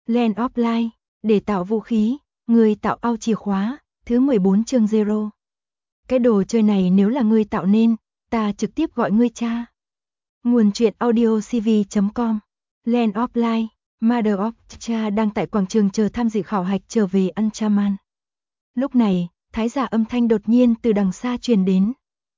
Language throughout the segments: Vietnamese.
Land of Light, để tạo vũ khí, người tạo ao chìa khóa, thứ 14 chương Zero. Cái đồ chơi này nếu là ngươi tạo nên, ta trực tiếp gọi ngươi cha. Nguồn truyện audio cv.com. Land of Light, Mother of Cha đang tại quảng trường chờ tham dự khảo hạch trở về Anchaman. Lúc này, thái giả âm thanh đột nhiên từ đằng xa truyền đến.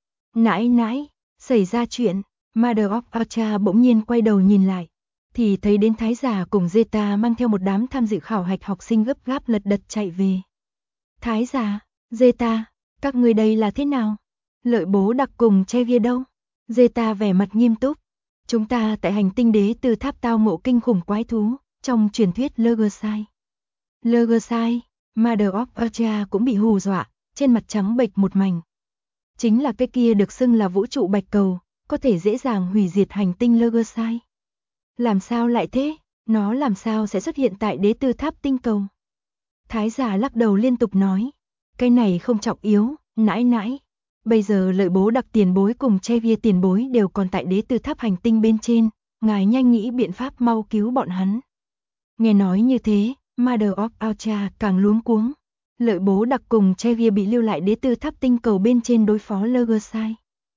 Nãi nãi, xảy ra chuyện. Mother of Acha bỗng nhiên quay đầu nhìn lại, thì thấy đến thái giả cùng Zeta mang theo một đám tham dự khảo hạch học sinh gấp gáp lật đật chạy về. Thái giả, Zeta, các ngươi đây là thế nào? Lợi bố đặc cùng Xavier đâu? Zeta vẻ mặt nghiêm túc. Chúng ta tại hành tinh đế từ tháp tao ngộ kinh khủng quái thú, trong truyền thuyết Lurgersai. Lurgersai, Mother of Acha cũng bị hù dọa, trên mặt trắng bệch một mảnh. Chính là cái kia được xưng là vũ trụ bạch cầu, có thể dễ dàng hủy diệt hành tinh Lurgersai. Làm sao lại thế? Nó làm sao sẽ xuất hiện tại đế tư tháp tinh cầu? Thái giả lắc đầu liên tục nói. Cái này không trọng yếu, nãi nãi. Bây giờ lợi bố đặc tiền bối cùng Xavier tiền bối đều còn tại đế tư tháp hành tinh bên trên. Ngài nhanh nghĩ biện pháp mau cứu bọn hắn. Nghe nói như thế, Mother of Acha càng luống cuống. Lợi bố đặc cùng Xavier bị lưu lại đế tư tháp tinh cầu bên trên đối phó Lurgersai.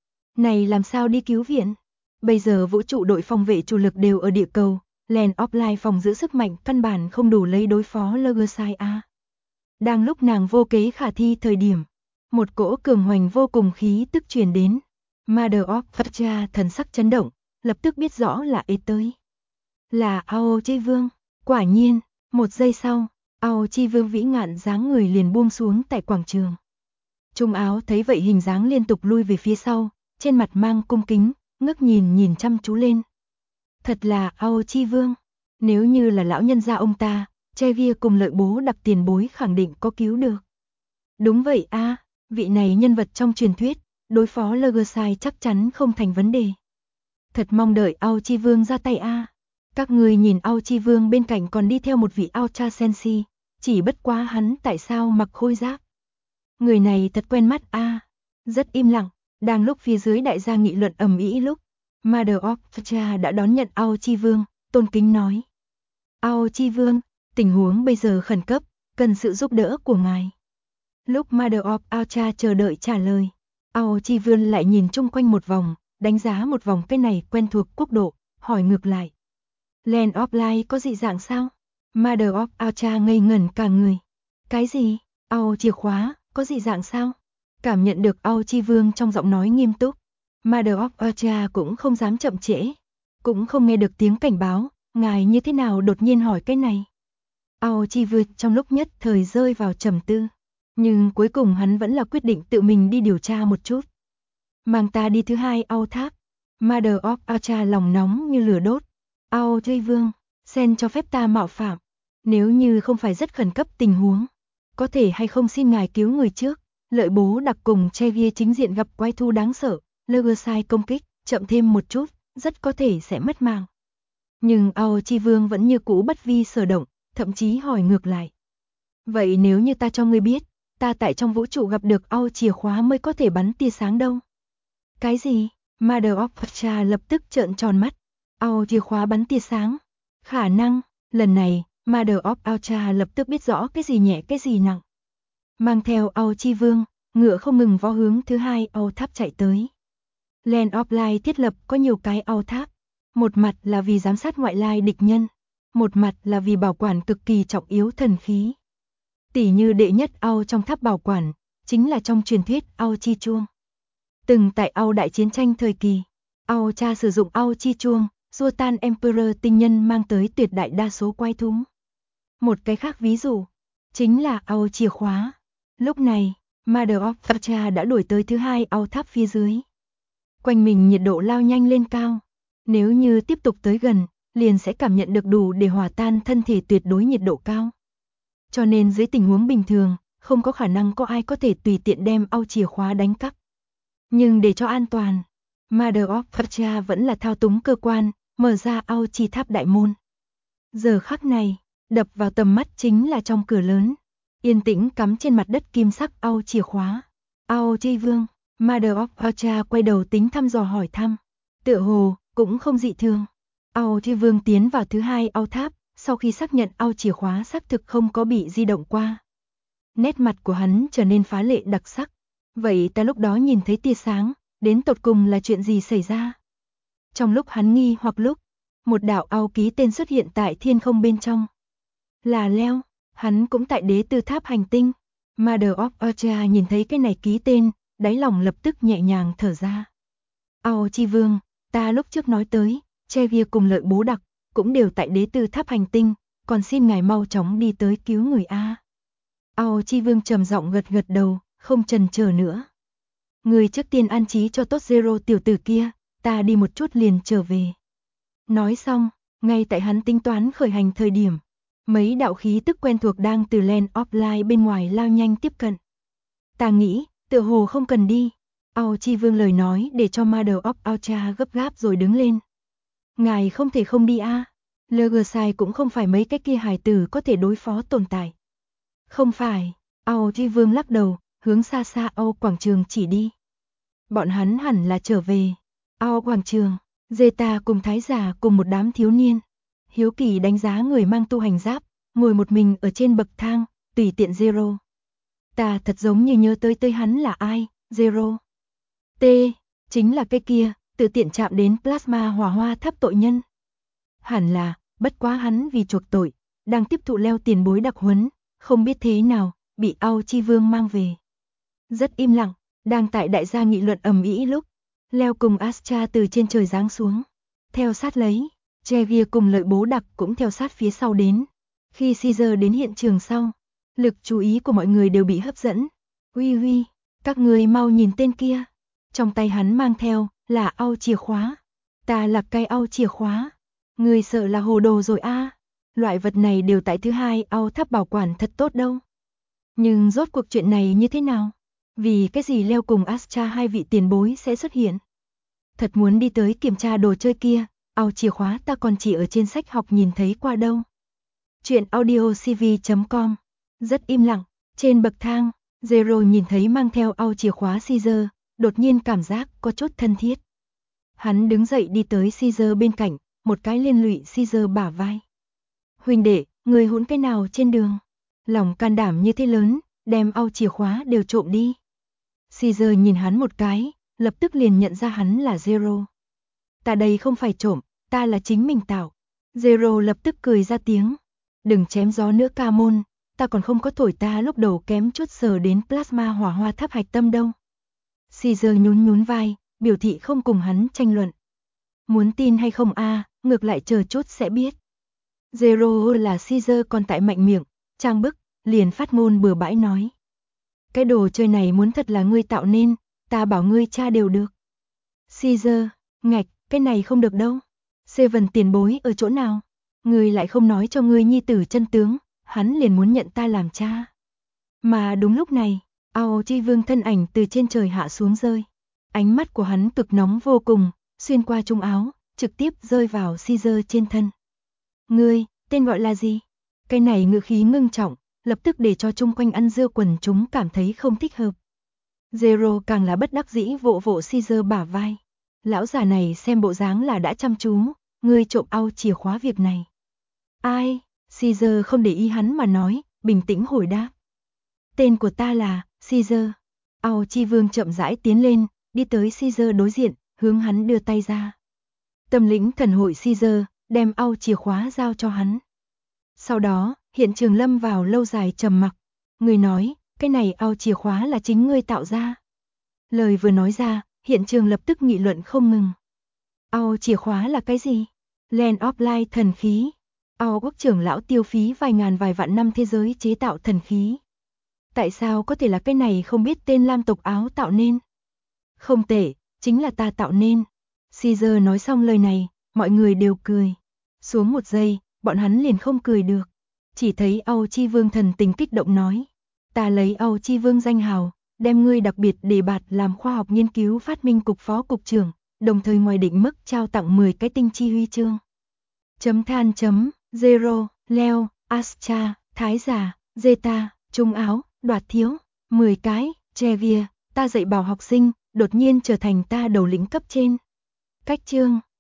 Này làm sao đi cứu viện? Bây giờ vũ trụ đội phòng vệ chủ lực đều ở địa cầu, Land of Light phòng giữ sức mạnh căn bản không đủ lấy đối phó Lurgersai a. Đang lúc nàng vô kế khả thi thời điểm, một cỗ cường hoành vô cùng khí tức truyền đến. Mother of Acha thần sắc chấn động, lập tức biết rõ là ế tới. Là Ao Chi Vương. Quả nhiên, một giây sau, Ao Chi Vương vĩ ngạn dáng người liền buông xuống tại quảng trường. Trung áo thấy vậy hình dáng liên tục lui về phía sau, trên mặt mang cung kính, ngước nhìn chăm chú lên. Thật là Ao Chi Vương, nếu như là lão nhân gia ông ta, Xavier cùng lợi bố đặc tiền bối khẳng định có cứu được. Đúng vậy a, vị này nhân vật trong truyền thuyết, đối phó Lurgersai chắc chắn không thành vấn đề. Thật mong đợi Ao Chi Vương ra tay a. Các người nhìn Ao Chi Vương bên cạnh còn đi theo một vị Ao Cha Sensi, chỉ bất quá hắn tại sao mặc khôi giáp. Người này thật quen mắt a. Rất im lặng, đang lúc phía dưới đại gia nghị luận ầm ĩ lúc, Mother of Acha đã đón nhận Ao Chi Vương, tôn kính nói. Ao Chi Vương, tình huống bây giờ khẩn cấp, cần sự giúp đỡ của ngài. Lúc Mother of Acha chờ đợi trả lời, Ao Chi Vương lại nhìn chung quanh một vòng, đánh giá một vòng cái này quen thuộc quốc độ, hỏi ngược lại. Land of Light có dị dạng sao? Mother of Acha ngây ngẩn cả người. Cái gì? Ao chìa khóa, có dị dạng sao? Cảm nhận được Ao Chi Vương trong giọng nói nghiêm túc, Mother of Acha cũng không dám chậm trễ, cũng không nghe được tiếng cảnh báo, ngài như thế nào đột nhiên hỏi cái này. Ao Chi Vương trong lúc nhất thời rơi vào trầm tư, nhưng cuối cùng hắn vẫn là quyết định tự mình đi điều tra một chút. Mang ta đi thứ hai Ao tháp. Mother of Acha lòng nóng như lửa đốt. Ao Chi Vương, xin cho phép ta mạo phạm, nếu như không phải rất khẩn cấp tình huống, có thể hay không xin ngài cứu người trước. Lợi bố đặc cùng Xavier chính diện gặp quái thú đáng sợ, Lurgersai công kích, chậm thêm một chút, rất có thể sẽ mất mạng. Nhưng Ao Chi Vương vẫn như cũ bất vi sở động, thậm chí hỏi ngược lại. Vậy nếu như ta cho ngươi biết, ta tại trong vũ trụ gặp được Ao chìa khóa mới có thể bắn tia sáng đâu? Cái gì? Mother of Acha lập tức trợn tròn mắt. Ao chìa khóa bắn tia sáng? Khả năng, lần này, Mother of Acha lập tức biết rõ cái gì nhẹ cái gì nặng. Mang theo Ao Chi Vương, ngựa không ngừng vó hướng thứ hai Ao tháp chạy tới. Land of Light thiết lập có nhiều cái Ao tháp, một mặt là vì giám sát ngoại lai địch nhân, một mặt là vì bảo quản cực kỳ trọng yếu thần khí. Tỷ như đệ nhất Ao trong tháp bảo quản, chính là trong truyền thuyết Ao Chi Chuông. Từng tại Ao đại chiến tranh thời kỳ, Ao Cha sử dụng Ao Chi Chuông, xua tan Emperor tinh nhân mang tới tuyệt đại đa số quái thú. Một cái khác ví dụ, chính là Ao chìa khóa. Lúc này, Mother of Acha đã đuổi tới thứ hai Ao tháp phía dưới. Quanh mình nhiệt độ lao nhanh lên cao. Nếu như tiếp tục tới gần, liền sẽ cảm nhận được đủ để hòa tan thân thể tuyệt đối nhiệt độ cao. Cho nên dưới tình huống bình thường, không có khả năng có ai có thể tùy tiện đem Ao chìa khóa đánh cắp. Nhưng để cho an toàn, Mother of Acha vẫn là thao túng cơ quan, mở ra Ao chi tháp đại môn. Giờ khắc này, đập vào tầm mắt chính là trong cửa lớn, yên tĩnh cắm trên mặt đất kim sắc Ao chìa khóa. Ao Chi Vương, Mother of Acha quay đầu tính thăm dò hỏi thăm. Tựa hồ, cũng không dị thường. Ao Chi Vương tiến vào thứ hai Ao tháp, sau khi xác nhận ao chìa khóa xác thực không có bị di động qua. Nét mặt của hắn trở nên phá lệ đặc sắc. Vậy ta lúc đó nhìn thấy tia sáng, đến tột cùng là chuyện gì xảy ra? Trong lúc hắn nghi hoặc lúc, một đạo ao ký tên xuất hiện tại thiên không bên trong. Là Leo, hắn cũng tại đế tư tháp hành tinh. Mother of Ultra nhìn thấy cái này ký tên, đáy lòng lập tức nhẹ nhàng thở ra. Ao chi vương, ta lúc trước nói tới, Xavier cùng Lợi Bố Đặc, cũng đều tại đế tư tháp hành tinh, còn xin ngài mau chóng đi tới cứu người A. Ao chi vương trầm giọng gật gật đầu, không chần chờ nữa. Người trước tiên an trí cho tốt Zero tiểu tử kia, ta đi một chút liền trở về. Nói xong, ngay tại hắn tính toán khởi hành thời điểm, mấy đạo khí tức quen thuộc đang từ Land of Light bên ngoài lao nhanh tiếp cận. Ta nghĩ, tựa hồ không cần đi. Ao chi vương lời nói để cho Mother of Ultra gấp gáp rồi đứng lên. Ngài không thể không đi a. Legersai cũng không phải mấy cái kia hài tử có thể đối phó tồn tại. Không phải, Ao chi vương lắc đầu, hướng xa xa Ao quảng trường chỉ đi. Bọn hắn hẳn là trở về. Ao quảng trường, Zeta cùng thái giả cùng một đám thiếu niên. Hiếu kỳ đánh giá người mang tu hành giáp, ngồi một mình ở trên bậc thang, tùy tiện Zero. Ta thật giống như nhớ tới hắn là ai, Zero. T, chính là cái kia, tự tiện chạm đến plasma hỏa hoa tháp tội nhân. Hẳn là, bất quá hắn vì chuộc tội, đang tiếp thụ Leo tiền bối đặc huấn, không biết thế nào, bị Ao chi vương mang về. Rất im lặng, đang tại đại gia nghị luận ầm ĩ lúc, Leo cùng Astra từ trên trời giáng xuống, theo sát lấy, Xavier cùng Lợi Bố Đặc cũng theo sát phía sau đến. Khi Caesar đến hiện trường sau, lực chú ý của mọi người đều bị hấp dẫn. Huy, các người mau nhìn tên kia. Trong tay hắn mang theo là ao chìa khóa. Ta là cái ao chìa khóa. Người sợ là hồ đồ rồi a. Loại vật này đều tại thứ hai ao tháp bảo quản thật tốt đâu. Nhưng rốt cuộc chuyện này như thế nào? Vì cái gì Leo cùng Astra hai vị tiền bối sẽ xuất hiện? Thật muốn đi tới kiểm tra đồ chơi kia, ao chìa khóa ta còn chỉ ở trên sách học nhìn thấy qua đâu. Chuyện audiocv.com. Rất im lặng, trên bậc thang, Zero nhìn thấy mang theo ao chìa khóa Caesar, đột nhiên cảm giác có chút thân thiết. Hắn đứng dậy đi tới Caesar bên cạnh, một cái liên lụy Caesar bả vai. Huynh đệ, người hỗn cái nào trên đường? Lòng can đảm như thế lớn, đem ao chìa khóa đều trộm đi. Caesar nhìn hắn một cái, lập tức liền nhận ra hắn là Zero. Ta đây không phải trộm, ta là chính mình tạo. Zero lập tức cười ra tiếng. Đừng chém gió nữa ca môn, ta còn không có thổi ta lúc đầu kém chút sờ đến plasma hỏa hoa tháp hạch tâm đâu. Caesar nhún vai, biểu thị không cùng hắn tranh luận. Muốn tin hay không a, ngược lại chờ chút sẽ biết. Zero là Caesar còn tại mạnh miệng, trang bức, liền phát ngôn bừa bãi nói. Cái đồ chơi này muốn thật là ngươi tạo nên, ta bảo ngươi tra đều được. Caesar, ngạch, cái này không được đâu. Seven tiền bối ở chỗ nào? Ngươi lại không nói cho ngươi nhi tử chân tướng, hắn liền muốn nhận ta làm cha. Mà đúng lúc này, Ao chi vương thân ảnh từ trên trời hạ xuống rơi. Ánh mắt của hắn cực nóng vô cùng, xuyên qua trung áo, trực tiếp rơi vào Caesar trên thân. Ngươi, tên gọi là gì? Cái này ngữ khí ngưng trọng, lập tức để cho chung quanh ăn dưa quần chúng cảm thấy không thích hợp. Zero càng là bất đắc dĩ vỗ Caesar bả vai. Lão già này xem bộ dáng là đã chăm chú, ngươi trộm ao chìa khóa việc này. Ai? Caesar không để ý hắn mà nói, bình tĩnh hồi đáp. Tên của ta là Caesar. Ao chi vương chậm rãi tiến lên, đi tới Caesar đối diện, hướng hắn đưa tay ra. Tâm lĩnh thần hội Caesar, đem ao chìa khóa giao cho hắn. Sau đó, hiện trường lâm vào lâu dài trầm mặc. Người nói, cái này ao chìa khóa là chính ngươi tạo ra. Lời vừa nói ra, hiện trường lập tức nghị luận không ngừng. Ao chìa khóa là cái gì? Land of Light thần khí. Ao quốc trưởng lão tiêu phí vài ngàn vài vạn năm thế giới chế tạo thần khí. Tại sao có thể là cái này không biết tên Lam tộc áo tạo nên? Không tệ, chính là ta tạo nên. Caesar nói xong lời này, mọi người đều cười. Xuống một giây, bọn hắn liền không cười được. Chỉ thấy Ao chi vương thần tình kích động nói. Ta lấy Ao chi vương danh hào, đem ngươi đặc biệt đề bạt làm khoa học nghiên cứu phát minh cục phó cục trưởng, đồng thời ngoài định mức trao tặng 10 cái tinh chi huy chương. Zero, Leo, Astra, Thái giả, Zeta, Trung áo, đoạt thiếu, 10 cái, Xavier, ta dạy bảo học sinh, đột nhiên trở thành ta đầu lĩnh cấp trên. Cách chương